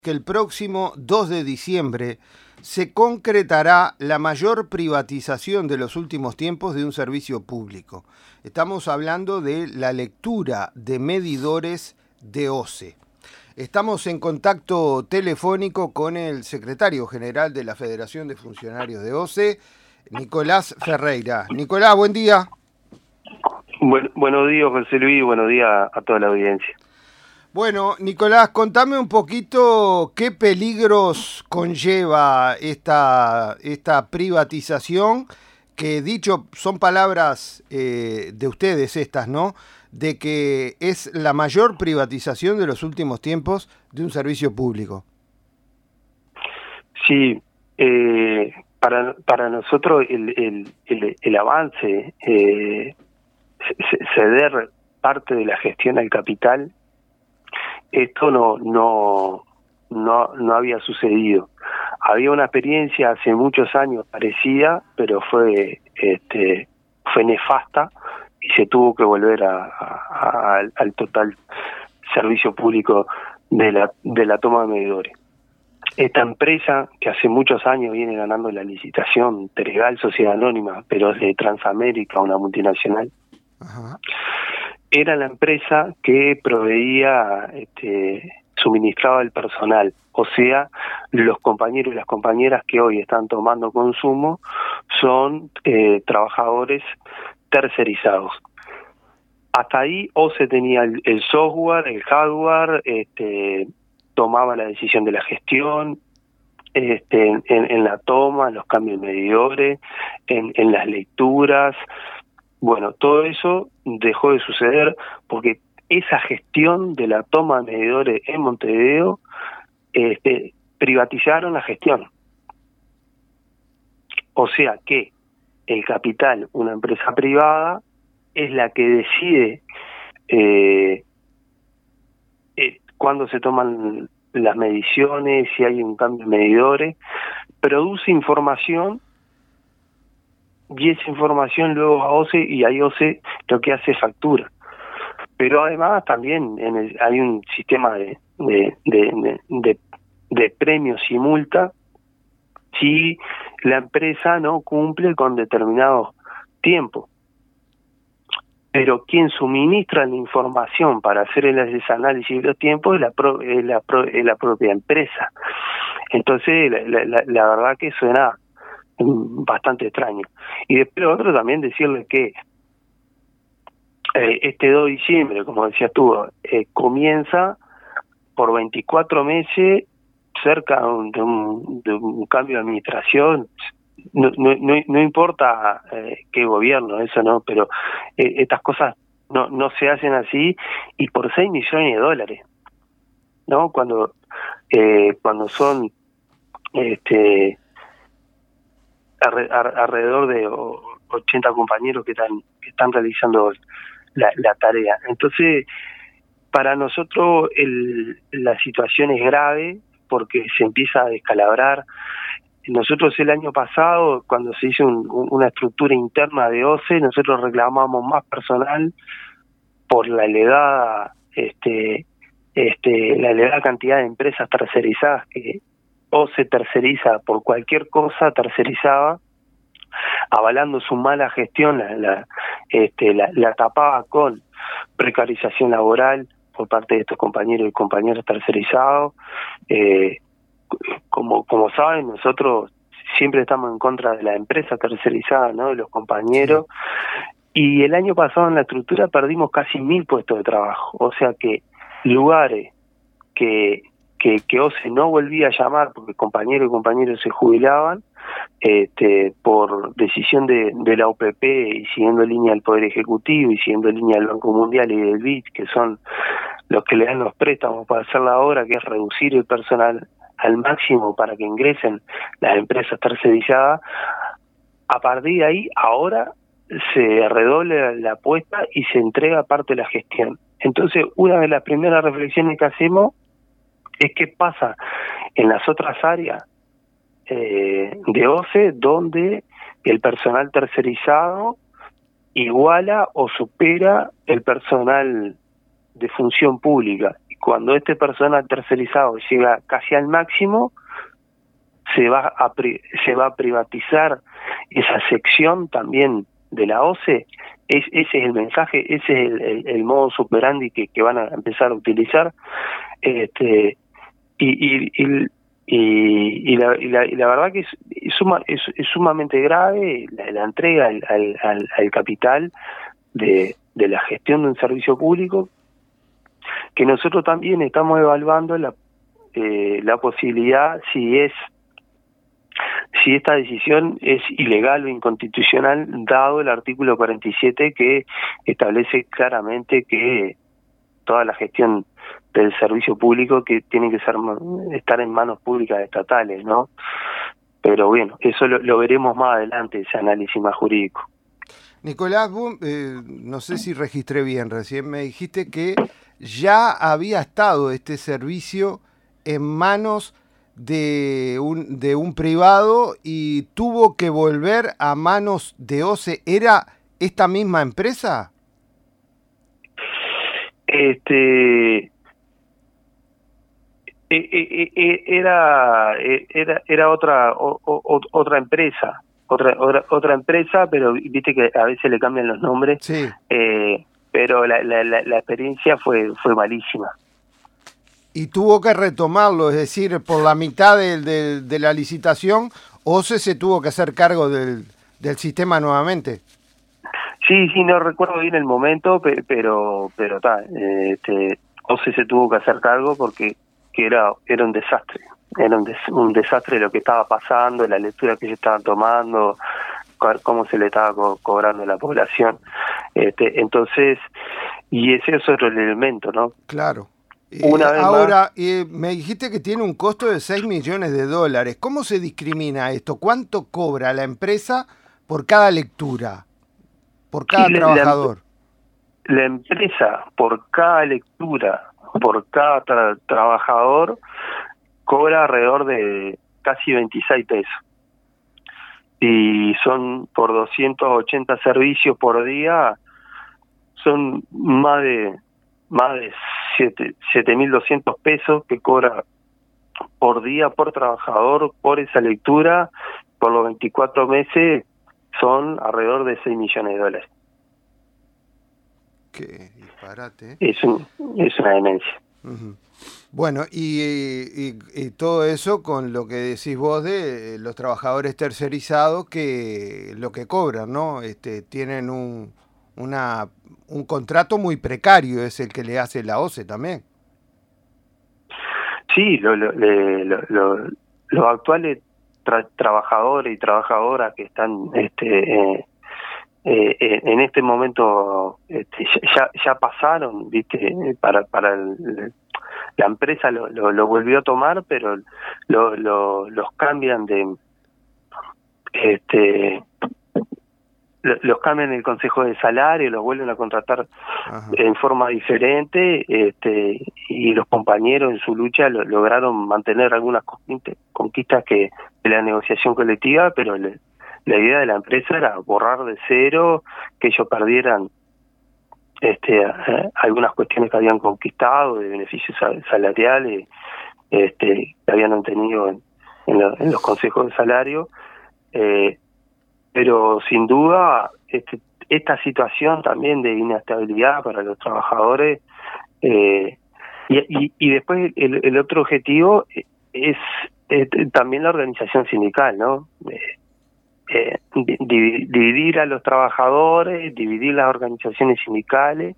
Que el próximo 2 de diciembre se concretará la mayor privatización de los últimos tiempos de un servicio público. Estamos hablando de la lectura de medidores de OCE. Estamos en contacto telefónico con el secretario general de la Federación de Funcionarios de OCE, Nicolás Ferreira. Nicolás, buen día. Buenos días, José Luis, buenos días a toda la audiencia. Bueno, Nicolás, contame un poquito qué peligros conlleva esta privatización, que dicho, son palabras de ustedes estas, ¿no? De que es la mayor privatización de los últimos tiempos de un servicio público. Sí, para nosotros el avance, ceder parte de la gestión al capital, esto no había sucedido. Había una experiencia hace muchos años parecida, pero fue nefasta y se tuvo que volver al total servicio público de la toma de medidores. Esta empresa, que hace muchos años viene ganando la licitación, Teregal, Sociedad Anónima, pero es de Transamérica, una multinacional. Ajá. Era la empresa que proveía, suministraba el personal, o sea, los compañeros y las compañeras que hoy están tomando consumo son trabajadores tercerizados. Hasta ahí OCE tenía el software, el hardware, tomaba la decisión de la gestión, en la toma, en los cambios de medidores, en las lecturas. Bueno, todo eso dejó de suceder porque esa gestión de la toma de medidores en Montevideo, privatizaron la gestión. O sea que el capital, una empresa privada, es la que decide cuándo se toman las mediciones, si hay un cambio de medidores, produce información y esa información luego a OCE, y ahí OCE lo que hace es factura. Pero además también hay un sistema de premios y multa si la empresa no cumple con determinado tiempo. Pero quien suministra la información para hacer ese análisis de los tiempos es la propia empresa. Entonces, la verdad que suena bastante extraño. Y después otro también decirle que este 2 de diciembre, como decías tú, comienza por 24 meses cerca de un cambio de administración. No importa qué gobierno, eso no, pero estas cosas no se hacen así, y por 6 millones de dólares, ¿no? Cuando son alrededor de 80 compañeros que están realizando la tarea. Entonces, para nosotros la situación es grave porque se empieza a descalabrar. Nosotros el año pasado, cuando se hizo una estructura interna de OCE, nosotros reclamamos más personal por la elevada cantidad de empresas tercerizadas que OCE terceriza por cualquier cosa, tercerizaba, avalando su mala gestión, la tapaba con precarización laboral por parte de estos compañeros y compañeras tercerizados. Como saben, nosotros siempre estamos en contra de la empresa tercerizada, ¿no? De los compañeros. Sí. Y el año pasado en la estructura perdimos casi 1.000 puestos de trabajo. O sea que lugares que OCE no volvía a llamar porque compañeros y compañeros se jubilaban, por decisión de la OPP y siguiendo línea del Poder Ejecutivo y siguiendo línea del Banco Mundial y del BID, que son los que le dan los préstamos para hacer la obra, que es reducir el personal al máximo para que ingresen las empresas tercerizadas. A partir de ahí, ahora se redobla la apuesta y se entrega parte de la gestión. Entonces, una de las primeras reflexiones que hacemos es qué pasa en las otras áreas de OCE, donde el personal tercerizado iguala o supera el personal de función pública. cuando este personal tercerizado llega casi al máximo, se va a privatizar esa sección también de la OCE. Ese es el mensaje, ese es el modus operandi que van a empezar a utilizar. Y la verdad que es sumamente grave la entrega al capital de la gestión de un servicio público, que nosotros también estamos evaluando la posibilidad si esta decisión es ilegal o inconstitucional, dado el artículo 47 que establece claramente que toda la gestión del servicio público que tiene que estar en manos públicas estatales, ¿no? Pero bueno, eso lo veremos más adelante, ese análisis más jurídico. Nicolás, vos, no sé si registré bien, recién me dijiste que ya había estado este servicio en manos de un privado y tuvo que volver a manos de OCE. ¿Era esta misma empresa? Era otra empresa, otra empresa, pero viste que a veces le cambian los nombres. Sí. Pero la experiencia fue malísima. Y tuvo que retomarlo, es decir, por la mitad de la licitación, OCE se tuvo que hacer cargo del sistema nuevamente. Sí, no recuerdo bien el momento, pero OCE se tuvo que hacer cargo porque era un desastre. Era un desastre lo que estaba pasando, la lectura que se estaban tomando, cómo se le estaba cobrando a la población. Entonces, y ese es otro elemento, ¿no? Claro. Una vez ahora, más, me dijiste que tiene un costo de $6 millones. ¿Cómo se discrimina esto? ¿Cuánto cobra la empresa por cada lectura? Por cada trabajador. La empresa, por cada lectura, por cada trabajador, cobra alrededor de casi 26 pesos. Y son por 280 servicios por día, son más de 7.200 pesos que cobra por día, por trabajador, por esa lectura. Por los 24 meses son alrededor de $6 millones. Qué disparate. Es una demencia. Uh-huh. Bueno, y todo eso con lo que decís vos de los trabajadores tercerizados, que lo que cobran, ¿no? Tienen un contrato muy precario, es el que le hace la OCE también. Sí, los actuales trabajadores y trabajadoras que están en este momento ya pasaron, viste, para la empresa lo volvió a tomar, pero los cambian los cambian en el Consejo de Salario, los vuelven a contratar. Ajá. En forma diferente, y los compañeros en su lucha lograron mantener algunas conquistas de la negociación colectiva, pero la idea de la empresa era borrar de cero, que ellos perdieran algunas cuestiones que habían conquistado de beneficios salariales que habían obtenido en los consejos de salario, pero sin duda esta situación también de inestabilidad para los trabajadores, y después el otro objetivo es también la organización sindical, ¿no? Dividir a los trabajadores, dividir las organizaciones sindicales,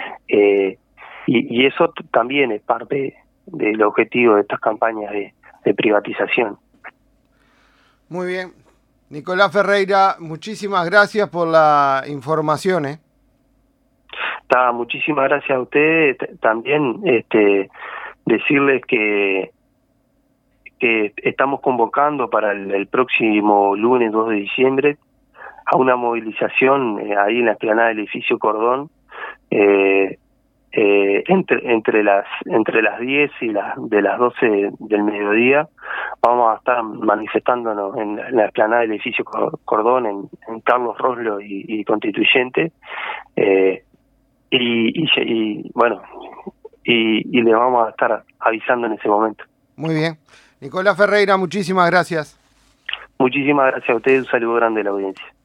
y eso también es parte del objetivo de estas campañas de privatización. Muy bien. Nicolás Ferreira, muchísimas gracias por la información. Muchísimas gracias a ustedes. También decirles que estamos convocando para el próximo lunes 2 de diciembre a una movilización ahí en la explanada del edificio Cordón, entre las 10 y de las 12 del mediodía. Vamos a estar manifestándonos en la explanada del edificio Cordón, en Carlos Roslo y Constituyente, y bueno, y le vamos a estar avisando en ese momento. Muy bien. Nicolás Ferreira, muchísimas gracias. Muchísimas gracias a ustedes, un saludo grande a la audiencia.